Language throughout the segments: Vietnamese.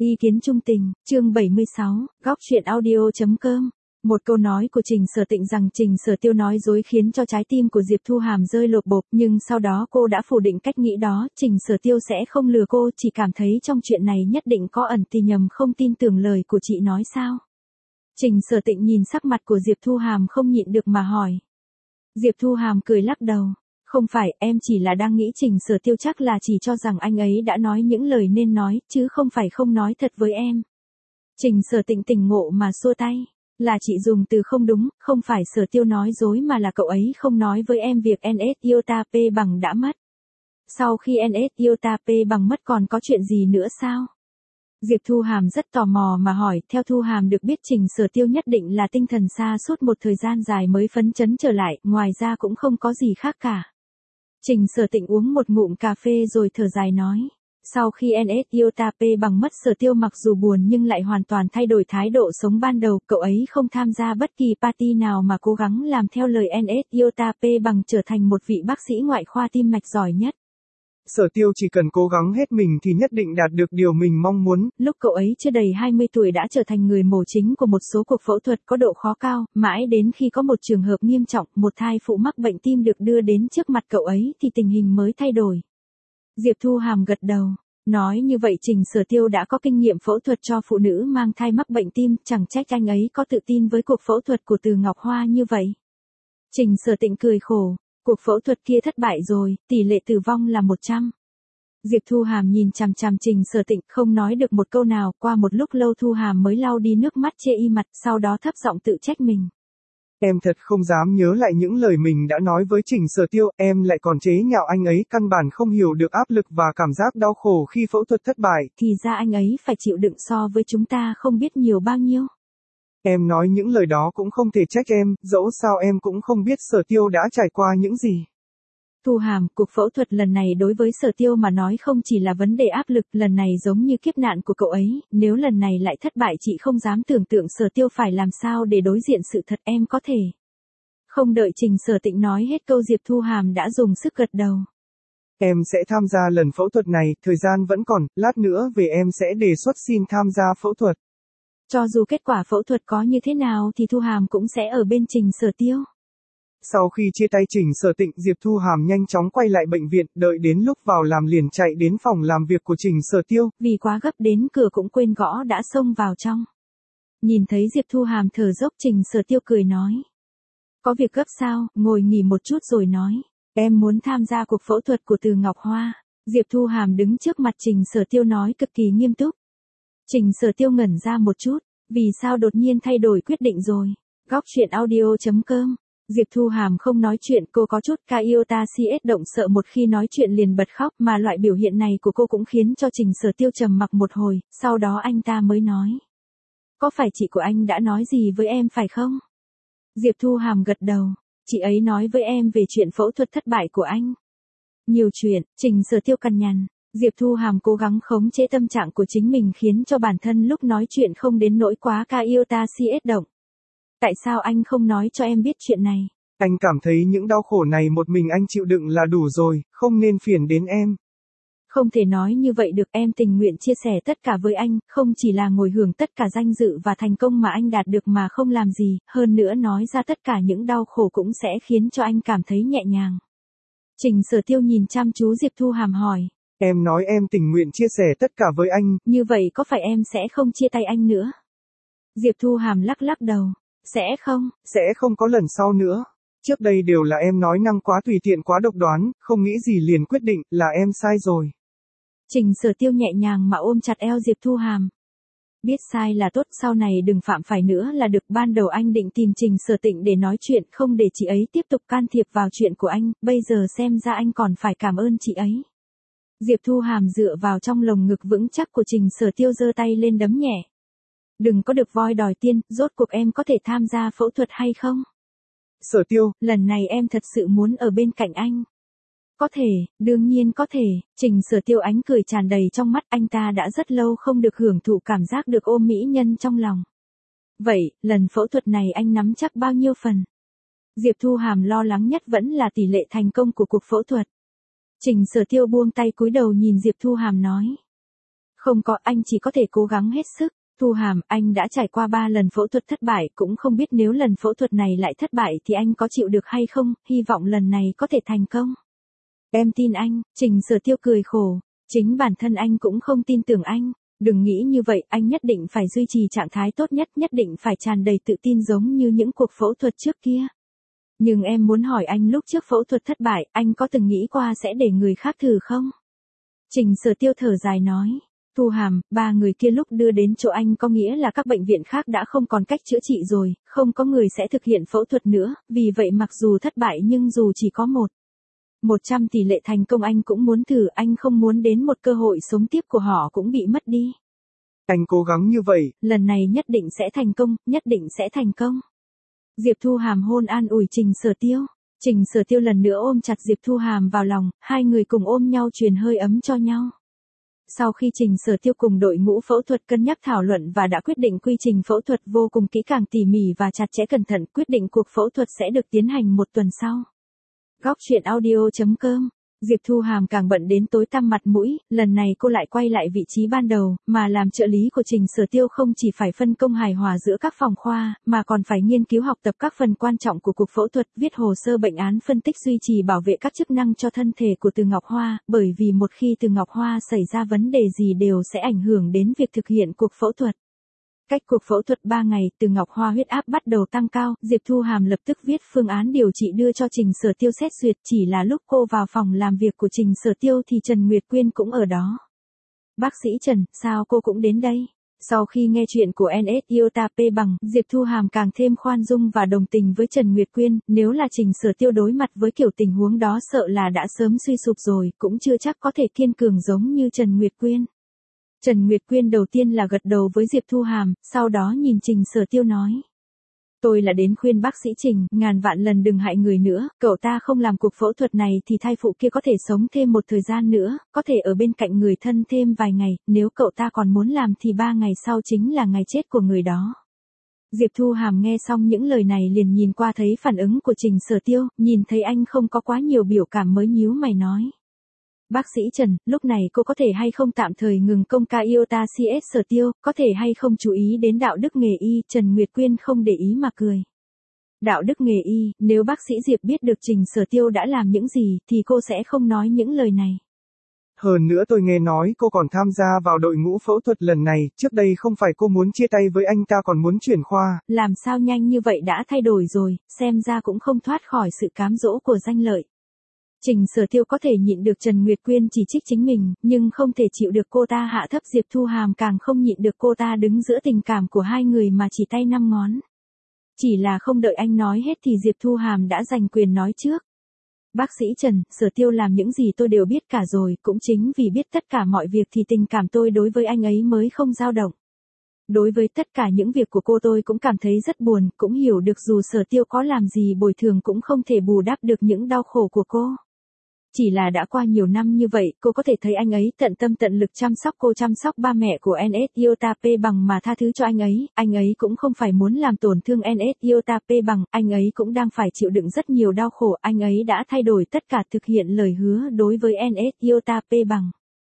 Ý kiến trung tình, chương 76, góc chuyện audio.com. Một câu nói của Trình Sở Tịnh rằng Trình Sở Tiêu nói dối khiến cho trái tim của Diệp Thu Hàm rơi lột bột, nhưng sau đó cô đã phủ định cách nghĩ đó, Trình Sở Tiêu sẽ không lừa cô, chỉ cảm thấy trong chuyện này nhất định có ẩn tình nhầm, không tin tưởng lời của chị nói sao. Trình Sở Tịnh nhìn sắc mặt của Diệp Thu Hàm không nhịn được mà hỏi. Diệp Thu Hàm cười lắc đầu. Không phải, em chỉ là đang nghĩ Trình Sở Tiêu chắc là chỉ cho rằng anh ấy đã nói những lời nên nói, chứ không phải không nói thật với em. Trình Sở Tịnh tỉnh ngộ mà xua tay. Là chị dùng từ không đúng, không phải Sở Tiêu nói dối mà là cậu ấy không nói với em việc NS Iota P bằng đã mất. Sau khi NS Iota P bằng mất còn có chuyện gì nữa sao? Diệp Thu Hàm rất tò mò mà hỏi, theo Thu Hàm được biết Trình Sở Tiêu nhất định là tinh thần sa sút một thời gian dài mới phấn chấn trở lại, ngoài ra cũng không có gì khác cả. Trình Sở Tịnh uống một ngụm cà phê rồi thở dài nói. Sau khi NS Iota P bằng mất, Sở Tiêu mặc dù buồn nhưng lại hoàn toàn thay đổi thái độ sống ban đầu, cậu ấy không tham gia bất kỳ party nào mà cố gắng làm theo lời NS Iota P bằng, trở thành một vị bác sĩ ngoại khoa tim mạch giỏi nhất. Sở Tiêu chỉ cần cố gắng hết mình thì nhất định đạt được điều mình mong muốn. Lúc cậu ấy chưa đầy 20 tuổi đã trở thành người mổ chính của một số cuộc phẫu thuật có độ khó cao, mãi đến khi có một trường hợp nghiêm trọng, một thai phụ mắc bệnh tim được đưa đến trước mặt cậu ấy thì tình hình mới thay đổi. Diệp Thu Hàm gật đầu. Nói như vậy Trình Sở Tiêu đã có kinh nghiệm phẫu thuật cho phụ nữ mang thai mắc bệnh tim, chẳng trách anh ấy có tự tin với cuộc phẫu thuật của Từ Ngọc Hoa như vậy. Trình Sở Tịnh cười khổ. Cuộc phẫu thuật kia thất bại rồi, tỷ lệ tử vong là 100. Diệp Thu Hàm nhìn chằm chằm Trình Sở Tịnh, không nói được một câu nào, qua một lúc lâu Thu Hàm mới lau đi nước mắt chê y mặt, sau đó thấp giọng tự trách mình. Em thật không dám nhớ lại những lời mình đã nói với Trình Sở Tiêu, em lại còn chế nhạo anh ấy, căn bản không hiểu được áp lực và cảm giác đau khổ khi phẫu thuật thất bại. Thì ra anh ấy phải chịu đựng so với chúng ta không biết nhiều bao nhiêu. Em nói những lời đó cũng không thể trách em, dẫu sao em cũng không biết Sở Tiêu đã trải qua những gì. Thu Hàm, cuộc phẫu thuật lần này đối với Sở Tiêu mà nói không chỉ là vấn đề áp lực, lần này giống như kiếp nạn của cậu ấy, nếu lần này lại thất bại chị không dám tưởng tượng Sở Tiêu phải làm sao để đối diện sự thật, em có thể. Không đợi Trình Sở Tịnh nói hết câu Diệp Thu Hàm đã dùng sức gật đầu. Em sẽ tham gia lần phẫu thuật này, thời gian vẫn còn, lát nữa về em sẽ đề xuất xin tham gia phẫu thuật. Cho dù kết quả phẫu thuật có như thế nào thì Thu Hàm cũng sẽ ở bên Trình Sở Tiêu. Sau khi chia tay Trình Sở Tịnh, Diệp Thu Hàm nhanh chóng quay lại bệnh viện, đợi đến lúc vào làm liền chạy đến phòng làm việc của Trình Sở Tiêu. Vì quá gấp đến cửa cũng quên gõ đã xông vào trong. Nhìn thấy Diệp Thu Hàm thở dốc, Trình Sở Tiêu cười nói. Có việc gấp sao, ngồi nghỉ một chút rồi nói. Em muốn tham gia cuộc phẫu thuật của Từ Ngọc Hoa. Diệp Thu Hàm đứng trước mặt Trình Sở Tiêu nói cực kỳ nghiêm túc. Trình Sở Tiêu ngẩn ra một chút, vì sao đột nhiên thay đổi quyết định rồi. Góc chuyện audio.com. Diệp Thu Hàm không nói chuyện, cô có chút Iota CS động sợ, một khi nói chuyện liền bật khóc, mà loại biểu hiện này của cô cũng khiến cho Trình Sở Tiêu trầm mặc một hồi, sau đó anh ta mới nói. Có phải chị của anh đã nói gì với em phải không? Diệp Thu Hàm gật đầu. Chị ấy nói với em về chuyện phẫu thuật thất bại của anh. Nhiều chuyện, Trình Sở Tiêu cằn nhằn. Diệp Thu Hàm cố gắng khống chế tâm trạng của chính mình khiến cho bản thân lúc nói chuyện không đến nỗi quá Iota CS động. Tại sao anh không nói cho em biết chuyện này? Anh cảm thấy những đau khổ này một mình anh chịu đựng là đủ rồi, không nên phiền đến em. Không thể nói như vậy được, em tình nguyện chia sẻ tất cả với anh, không chỉ là ngồi hưởng tất cả danh dự và thành công mà anh đạt được mà không làm gì, hơn nữa nói ra tất cả những đau khổ cũng sẽ khiến cho anh cảm thấy nhẹ nhàng. Trình Sở Tiêu nhìn chăm chú Diệp Thu Hàm hỏi. Em nói em tình nguyện chia sẻ tất cả với anh. Như vậy có phải em sẽ không chia tay anh nữa? Diệp Thu Hàm lắc lắc đầu. Sẽ không có lần sau nữa. Trước đây đều là em nói năng quá tùy tiện, quá độc đoán, không nghĩ gì liền quyết định, là em sai rồi. Trình Sở Tiêu nhẹ nhàng mà ôm chặt eo Diệp Thu Hàm. Biết sai là tốt, sau này đừng phạm phải nữa là được. Ban đầu anh định tìm Trình Sở Tịnh để nói chuyện, không để chị ấy tiếp tục can thiệp vào chuyện của anh, bây giờ xem ra anh còn phải cảm ơn chị ấy. Diệp Thu Hàm dựa vào trong lồng ngực vững chắc của Trình Sở Tiêu, giơ tay lên đấm nhẹ. Đừng có được voi đòi tiên, rốt cuộc em có thể tham gia phẫu thuật hay không? Sở Tiêu, lần này em thật sự muốn ở bên cạnh anh. Có thể, đương nhiên có thể. Trình Sở Tiêu ánh cười tràn đầy trong mắt, anh ta đã rất lâu không được hưởng thụ cảm giác được ôm mỹ nhân trong lòng. Vậy, lần phẫu thuật này anh nắm chắc bao nhiêu phần? Diệp Thu Hàm lo lắng nhất vẫn là tỷ lệ thành công của cuộc phẫu thuật. Trình Sở Tiêu buông tay cúi đầu nhìn Diệp Thu Hàm nói. Không có, anh chỉ có thể cố gắng hết sức. Thu Hàm, anh đã trải qua 3 lần phẫu thuật thất bại, cũng không biết nếu lần phẫu thuật này lại thất bại thì anh có chịu được hay không, hy vọng lần này có thể thành công. Em tin anh, Trình Sở Tiêu cười khổ. Chính bản thân anh cũng không tin tưởng anh. Đừng nghĩ như vậy, anh nhất định phải duy trì trạng thái tốt nhất, nhất định phải tràn đầy tự tin giống như những cuộc phẫu thuật trước kia. Nhưng em muốn hỏi anh, lúc trước phẫu thuật thất bại, anh có từng nghĩ qua sẽ để người khác thử không? Trình Sở Tiêu thở dài nói. Thu Hàm, 3 người kia lúc đưa đến chỗ anh có nghĩa là các bệnh viện khác đã không còn cách chữa trị rồi, không có người sẽ thực hiện phẫu thuật nữa, vì vậy mặc dù thất bại nhưng dù chỉ có 100 tỷ lệ thành công anh cũng muốn thử, anh không muốn đến một cơ hội sống tiếp của họ cũng bị mất đi. Anh cố gắng như vậy. Lần này nhất định sẽ thành công, nhất định sẽ thành công. Diệp Thu Hàm hôn an ủi Trình Sở Tiêu. Trình Sở Tiêu lần nữa ôm chặt Diệp Thu Hàm vào lòng, hai người cùng ôm nhau truyền hơi ấm cho nhau. Sau khi Trình Sở Tiêu cùng đội ngũ phẫu thuật cân nhắc thảo luận và đã quyết định quy trình phẫu thuật vô cùng kỹ càng tỉ mỉ và chặt chẽ cẩn thận, quyết định cuộc phẫu thuật sẽ được tiến hành 1 tuần sau. Góc truyện audio.com. Diệp Thu Hàm càng bận đến tối tăm mặt mũi, lần này cô lại quay lại vị trí ban đầu, mà làm trợ lý của Trình Sở Tiêu không chỉ phải phân công hài hòa giữa các phòng khoa, mà còn phải nghiên cứu học tập các phần quan trọng của cuộc phẫu thuật, viết hồ sơ bệnh án, phân tích duy trì bảo vệ các chức năng cho thân thể của Từ Ngọc Hoa, bởi vì một khi Từ Ngọc Hoa xảy ra vấn đề gì đều sẽ ảnh hưởng đến việc thực hiện cuộc phẫu thuật. Cách cuộc phẫu thuật 3 ngày, Từ Ngọc Hoa huyết áp bắt đầu tăng cao, Diệp Thu Hàm lập tức viết phương án điều trị đưa cho Trình Sở Tiêu xét duyệt, chỉ là lúc cô vào phòng làm việc của Trình Sở Tiêu thì Trần Nguyệt Quyên cũng ở đó. Bác sĩ Trần, sao cô cũng đến đây? Sau khi nghe chuyện của NS Iota P bằng, Diệp Thu Hàm càng thêm khoan dung và đồng tình với Trần Nguyệt Quyên, nếu là Trình Sở Tiêu đối mặt với kiểu tình huống đó sợ là đã sớm suy sụp rồi, cũng chưa chắc có thể kiên cường giống như Trần Nguyệt Quyên. Trần Nguyệt Quyên đầu tiên là gật đầu với Diệp Thu Hàm, sau đó nhìn Trình Sở Tiêu nói. Tôi là đến khuyên bác sĩ Trình, ngàn vạn lần đừng hại người nữa, cậu ta không làm cuộc phẫu thuật này thì thai phụ kia có thể sống thêm một thời gian nữa, có thể ở bên cạnh người thân thêm vài ngày, nếu cậu ta còn muốn làm thì 3 ngày sau chính là ngày chết của người đó. Diệp Thu Hàm nghe xong những lời này liền nhìn qua thấy phản ứng của Trình Sở Tiêu, nhìn thấy anh không có quá nhiều biểu cảm mới nhíu mày nói. Bác sĩ Trần, lúc này cô có thể hay không tạm thời ngừng công ca Iota CS Sở Tiêu, có thể hay không chú ý đến đạo đức nghề y, Trần Nguyệt Quyên không để ý mà cười. Đạo đức nghề y, nếu bác sĩ Diệp biết được Trình Sở Tiêu đã làm những gì, thì cô sẽ không nói những lời này. Hơn nữa tôi nghe nói cô còn tham gia vào đội ngũ phẫu thuật lần này, trước đây không phải cô muốn chia tay với anh ta còn muốn chuyển khoa. Làm sao nhanh như vậy đã thay đổi rồi, xem ra cũng không thoát khỏi sự cám dỗ của danh lợi. Trình Sở Tiêu có thể nhịn được Trần Nguyệt Quyên chỉ trích chính mình, nhưng không thể chịu được cô ta hạ thấp Diệp Thu Hàm, càng không nhịn được cô ta đứng giữa tình cảm của hai người mà chỉ tay 5 ngón. Chỉ là không đợi anh nói hết thì Diệp Thu Hàm đã giành quyền nói trước. Bác sĩ Trần, Sở Tiêu làm những gì tôi đều biết cả rồi, cũng chính vì biết tất cả mọi việc thì tình cảm tôi đối với anh ấy mới không dao động. Đối với tất cả những việc của cô tôi cũng cảm thấy rất buồn, cũng hiểu được dù Sở Tiêu có làm gì bồi thường cũng không thể bù đắp được những đau khổ của cô. Chỉ là đã qua nhiều năm như vậy, cô có thể thấy anh ấy tận tâm tận lực chăm sóc cô, chăm sóc ba mẹ của NS Iota P bằng mà tha thứ cho anh ấy cũng không phải muốn làm tổn thương NS Iota P bằng, anh ấy cũng đang phải chịu đựng rất nhiều đau khổ, anh ấy đã thay đổi tất cả thực hiện lời hứa đối với NS Iota P bằng.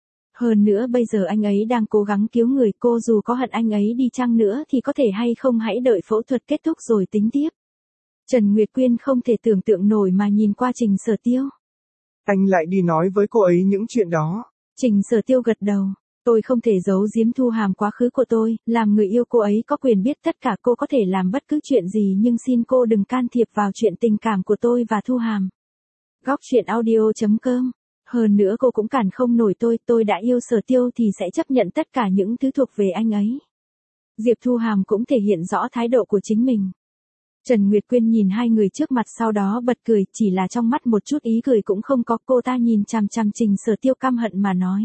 Hơn nữa bây giờ anh ấy đang cố gắng cứu người, cô dù có hận anh ấy đi chăng nữa thì có thể hay không hãy đợi phẫu thuật kết thúc rồi tính tiếp. Trần Nguyệt Quyên không thể tưởng tượng nổi mà nhìn qua Trình Sở Tiêu. Anh lại đi nói với cô ấy những chuyện đó. Trình Sở Tiêu gật đầu. Tôi không thể giấu giếm Thu Hàm quá khứ của tôi, làm người yêu cô ấy có quyền biết tất cả, cô có thể làm bất cứ chuyện gì nhưng xin cô đừng can thiệp vào chuyện tình cảm của tôi và Thu Hàm. Góc truyện audio.com. Hơn nữa cô cũng cản không nổi tôi đã yêu Sở Tiêu thì sẽ chấp nhận tất cả những thứ thuộc về anh ấy. Diệp Thu Hàm cũng thể hiện rõ thái độ của chính mình. Trần Nguyệt Quyên nhìn hai người trước mặt sau đó bật cười, chỉ là trong mắt một chút ý cười cũng không có, cô ta nhìn chằm chằm Trình Sở Tiêu căm hận mà nói.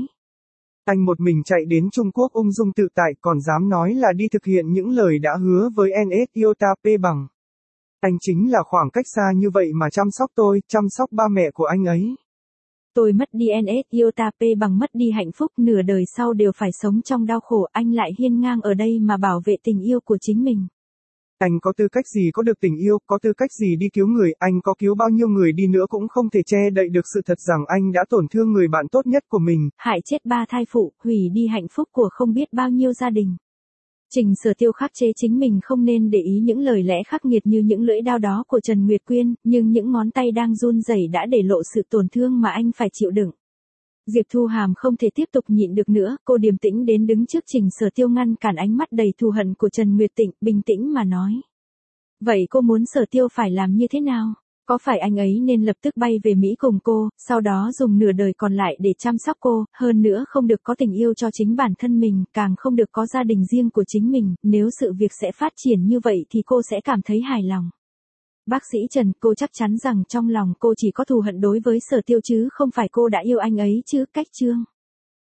Anh một mình chạy đến Trung Quốc ung dung tự tại còn dám nói là đi thực hiện những lời đã hứa với NS Iota P bằng. Anh chính là khoảng cách xa như vậy mà chăm sóc tôi, chăm sóc ba mẹ của anh ấy. Tôi mất đi NS Iota P bằng, mất đi hạnh phúc, nửa đời sau đều phải sống trong đau khổ, anh lại hiên ngang ở đây mà bảo vệ tình yêu của chính mình. Anh có tư cách gì có được tình yêu, có tư cách gì đi cứu người, anh có cứu bao nhiêu người đi nữa cũng không thể che đậy được sự thật rằng anh đã tổn thương người bạn tốt nhất của mình. Hại chết 3 thai phụ, hủy đi hạnh phúc của không biết bao nhiêu gia đình. Trình Sở Tiêu khắc chế chính mình không nên để ý những lời lẽ khắc nghiệt như những lưỡi đao đó của Trần Nguyệt Quyên, nhưng những ngón tay đang run rẩy đã để lộ sự tổn thương mà anh phải chịu đựng. Diệp Thu Hàm không thể tiếp tục nhịn được nữa, cô điềm tĩnh đến đứng trước Trình Sở Tiêu ngăn cản ánh mắt đầy thù hận của Trần Nguyệt Tịnh, bình tĩnh mà nói. Vậy cô muốn Sở Tiêu phải làm như thế nào? Có phải anh ấy nên lập tức bay về Mỹ cùng cô, sau đó dùng nửa đời còn lại để chăm sóc cô, hơn nữa không được có tình yêu cho chính bản thân mình, càng không được có gia đình riêng của chính mình, nếu sự việc sẽ phát triển như vậy thì cô sẽ cảm thấy hài lòng. Bác sĩ Trần, cô chắc chắn rằng trong lòng cô chỉ có thù hận đối với Sở Tiêu chứ không phải cô đã yêu anh ấy chứ, Cách Trương.